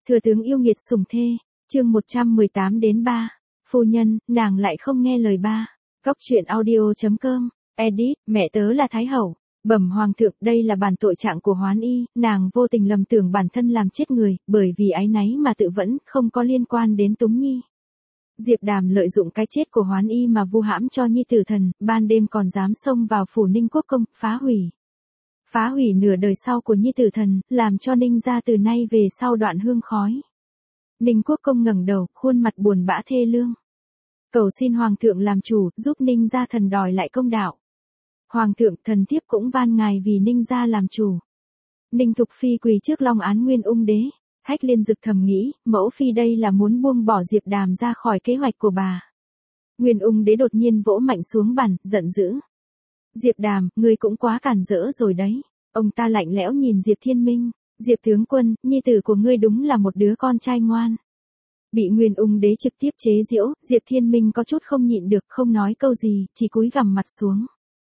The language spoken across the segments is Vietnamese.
Thừa tướng yêu nghiệt sủng thê, chương 118 đến 3. Phu nhân, nàng lại không nghe lời ba. Góc truyện audio.com, edit, mẹ tớ là Thái Hậu. Bẩm Hoàng thượng, đây là bản tội trạng của Hoán Y, nàng vô tình lầm tưởng bản thân làm chết người, bởi vì áy náy mà tự vẫn, không có liên quan đến Túng Nhi. Diệp Đàm lợi dụng cái chết của Hoán Y mà vu hãm cho Nhi tử thần, ban đêm còn dám xông vào phủ Ninh Quốc công, phá hủy nửa đời sau của Nhi tử thần, làm cho Ninh gia từ nay về sau đoạn hương khói. Ninh Quốc công ngẩng đầu, khuôn mặt buồn bã thê lương. Cầu xin Hoàng thượng làm chủ, giúp Ninh gia thần đòi lại công đạo. Hoàng thượng, thần thiếp cũng van ngài vì Ninh gia làm chủ. Ninh Thục Phi quỳ trước long án Nguyên Ung đế. Hách Liên Dực thầm nghĩ, mẫu phi đây là muốn buông bỏ Diệp Đàm ra khỏi kế hoạch của bà. Nguyên Ung đế đột nhiên vỗ mạnh xuống bàn, giận dữ. Diệp Đàm, ngươi cũng quá cản rỡ rồi đấy. Ông ta lạnh lẽo nhìn Diệp Thiên Minh. Diệp tướng quân, nhi tử của ngươi đúng là một đứa con trai ngoan. Bị Nguyên Ung đế trực tiếp chế giễu, Diệp Thiên Minh có chút không nhịn được, không nói câu gì, chỉ cúi gằm mặt xuống.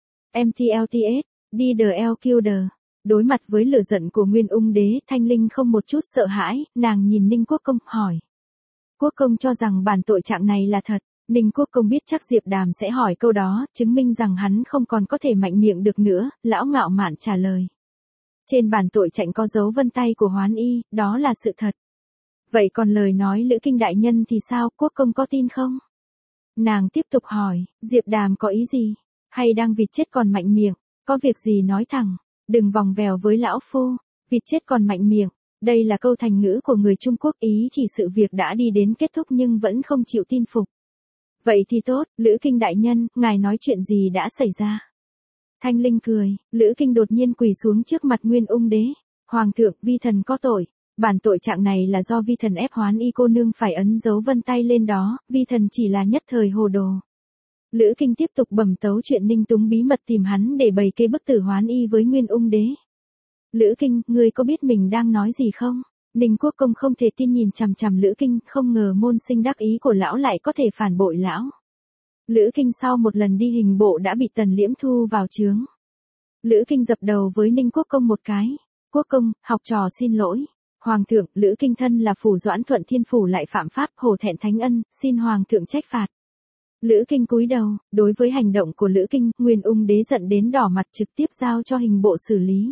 MTLTS, DLQ. Đối mặt với lửa giận của Nguyên Ung đế, Thanh Linh không một chút sợ hãi, nàng nhìn Ninh Quốc công, hỏi. Quốc công cho rằng bản tội trạng này là thật. Ninh Quốc công biết chắc Diệp Đàm sẽ hỏi câu đó, chứng minh rằng hắn không còn có thể mạnh miệng được nữa, lão ngạo mạn trả lời. Trên bản tội trạng có dấu vân tay của Hoán Y, đó là sự thật. Vậy còn lời nói Lữ Kinh đại nhân thì sao, Quốc công có tin không? Nàng tiếp tục hỏi, Diệp Đàm có ý gì? Hay đang vịt chết còn mạnh miệng, có việc gì nói thẳng, đừng vòng vèo với lão phu, vịt chết còn mạnh miệng. Đây là câu thành ngữ của người Trung Quốc, ý chỉ sự việc đã đi đến kết thúc nhưng vẫn không chịu tin phục. Vậy thì tốt, Lữ Kinh đại nhân, ngài nói chuyện gì đã xảy ra? Thanh Linh cười, Lữ Kinh đột nhiên quỳ xuống trước mặt Nguyên Ung đế. Hoàng thượng, vi thần có tội. Bản tội trạng này là do vi thần ép Hoán Y cô nương phải ấn dấu vân tay lên đó, vi thần chỉ là nhất thời hồ đồ. Lữ Kinh tiếp tục bẩm tấu chuyện Ninh Túng bí mật tìm hắn để bày kê bức tử Hoán Y với Nguyên Ung đế. Lữ Kinh, ngươi có biết mình đang nói gì không? Ninh Quốc công không thể tin nhìn chằm chằm Lữ Kinh, không ngờ môn sinh đắc ý của lão lại có thể phản bội lão. Lữ Kinh sau một lần đi hình bộ đã bị Tần Liễm thu vào chướng. Lữ Kinh dập đầu với Ninh Quốc công một cái. Quốc công, học trò xin lỗi. Hoàng thượng, Lữ Kinh thân là phủ Doãn Thuận Thiên phủ lại phạm pháp, hổ thẹn thánh ân, xin Hoàng thượng trách phạt. Lữ Kinh cúi đầu, đối với hành động của Lữ Kinh, Nguyên Ung đế giận đến đỏ mặt trực tiếp giao cho hình bộ xử lý.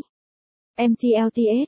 MTLTS,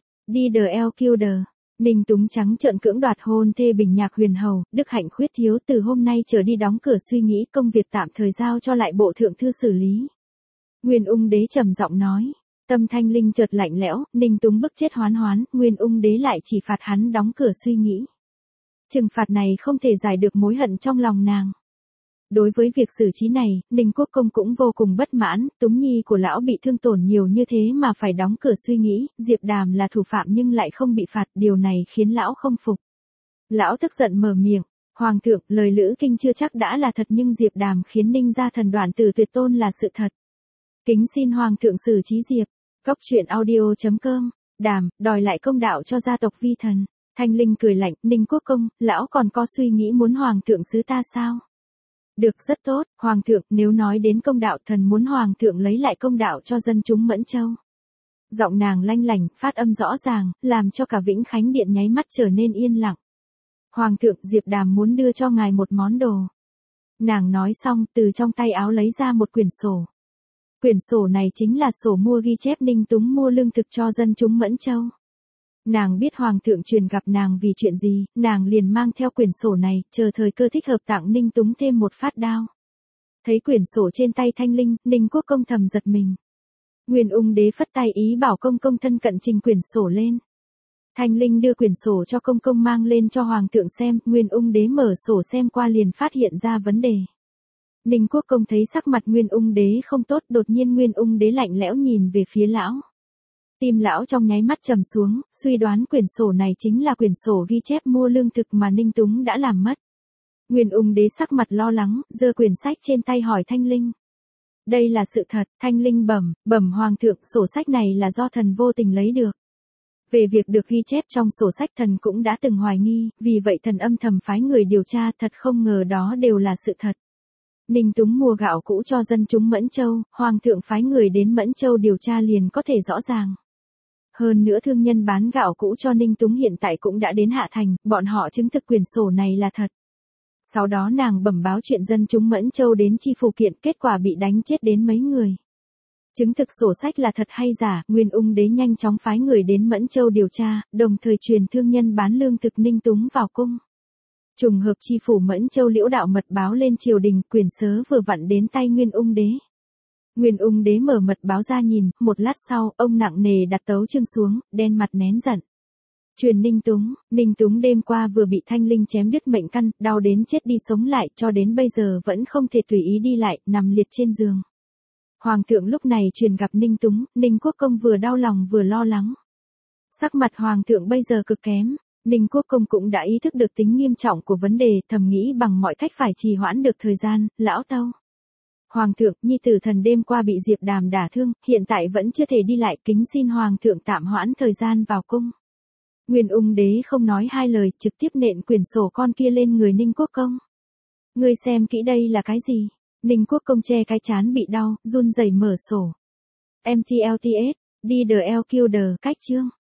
DLQ. Ninh Túng trắng trợn cưỡng đoạt hôn thê Bình Nhạc Huyền hầu, đức hạnh khuyết thiếu, từ hôm nay trở đi đóng cửa suy nghĩ, công việc tạm thời giao cho lại bộ thượng thư xử lý. Nguyên Ung đế trầm giọng nói. Tâm Thanh Linh chợt lạnh lẽo, Ninh Túng bức chết Hoán, Nguyên Ung đế lại chỉ phạt hắn đóng cửa suy nghĩ. Trừng phạt này không thể giải được mối hận trong lòng nàng. Đối với việc xử trí này, Ninh Quốc công cũng vô cùng bất mãn, Túng Nhi của lão bị thương tổn nhiều như thế mà phải đóng cửa suy nghĩ, Diệp Đàm là thủ phạm nhưng lại không bị phạt, điều này khiến lão không phục. Lão tức giận mở miệng, Hoàng thượng, lời Lữ Kinh chưa chắc đã là thật nhưng Diệp Đàm khiến Ninh gia thần đoạn tử tuyệt tôn là sự thật. Kính xin Hoàng thượng xử trí Diệp. Góc truyện audio.com, Đàm, đòi lại công đạo cho gia tộc vi thần. Thanh Linh cười lạnh, Ninh Quốc công, lão còn có suy nghĩ muốn Hoàng thượng xứ ta sao? Được, rất tốt, Hoàng thượng, nếu nói đến công đạo, thần muốn Hoàng thượng lấy lại công đạo cho dân chúng Mẫn Châu. Giọng nàng lanh lảnh, phát âm rõ ràng, làm cho cả Vĩnh Khánh Điện nháy mắt trở nên yên lặng. Hoàng thượng, Diệp Đàm muốn đưa cho ngài một món đồ. Nàng nói xong, từ trong tay áo lấy ra một quyển sổ. Quyển sổ này chính là sổ mua ghi chép Ninh Túng mua lương thực cho dân chúng Mẫn Châu. Nàng biết Hoàng thượng truyền gặp nàng vì chuyện gì, nàng liền mang theo quyển sổ này, chờ thời cơ thích hợp tặng Ninh Túng thêm một phát đao. Thấy quyển sổ trên tay Thanh Linh, Ninh Quốc công thầm giật mình. Nguyên Ung đế phất tay ý bảo công công thân cận trình quyển sổ lên. Thanh Linh đưa quyển sổ cho công công mang lên cho Hoàng thượng xem, Nguyên Ung đế mở sổ xem qua liền phát hiện ra vấn đề. Ninh Quốc công thấy sắc mặt Nguyên Ung đế không tốt, đột nhiên Nguyên Ung đế lạnh lẽo nhìn về phía lão. Tim lão trong nháy mắt trầm xuống, suy đoán quyển sổ này chính là quyển sổ ghi chép mua lương thực mà Ninh Túng đã làm mất. Nguyên Ung đế sắc mặt lo lắng, giơ quyển sách trên tay hỏi Thanh Linh. Đây là sự thật, Thanh Linh bẩm Hoàng thượng, sổ sách này là do thần vô tình lấy được. Về việc được ghi chép trong sổ sách thần cũng đã từng hoài nghi, vì vậy thần âm thầm phái người điều tra, thật không ngờ đó đều là sự thật. Ninh Túng mua gạo cũ cho dân chúng Mẫn Châu, Hoàng thượng phái người đến Mẫn Châu điều tra liền có thể rõ ràng. Hơn nữa thương nhân bán gạo cũ cho Ninh Túng hiện tại cũng đã đến Hạ Thành, bọn họ chứng thực quyển sổ này là thật. Sau đó nàng bẩm báo chuyện dân chúng Mẫn Châu đến chi phủ kiện, kết quả bị đánh chết đến mấy người. Chứng thực sổ sách là thật hay giả, Nguyên Ung Đế nhanh chóng phái người đến Mẫn Châu điều tra, đồng thời truyền thương nhân bán lương thực Ninh Túng vào cung. Trùng hợp chi phủ Mẫn Châu Liễu Đạo mật báo lên triều đình, quyển sớ vừa vặn đến tay Nguyên Ung Đế. Nguyên Ung Đế mở mật báo ra nhìn, một lát sau, ông nặng nề đặt tấu chương xuống, đen mặt nén giận. Truyền Ninh Túng đêm qua vừa bị Thanh Linh chém đứt mệnh căn, đau đến chết đi sống lại, cho đến bây giờ vẫn không thể tùy ý đi lại, nằm liệt trên giường. Hoàng thượng lúc này truyền gặp Ninh Túng, Ninh Quốc Công vừa đau lòng vừa lo lắng. Sắc mặt Hoàng thượng bây giờ cực kém, Ninh Quốc Công cũng đã ý thức được tính nghiêm trọng của vấn đề, thầm nghĩ bằng mọi cách phải trì hoãn được thời gian, lão tâu. Hoàng thượng, nhi tử thần đêm qua bị Diệp Đàm đả thương, hiện tại vẫn chưa thể đi lại, kính xin Hoàng thượng tạm hoãn thời gian vào cung. Nguyên Ung Đế không nói hai lời, trực tiếp nện quyển sổ con kia lên người Ninh Quốc Công. Ngươi xem kỹ đây là cái gì? Ninh Quốc Công che cái trán bị đau, run rẩy mở sổ. MTLTS, DDLQD, cách chương.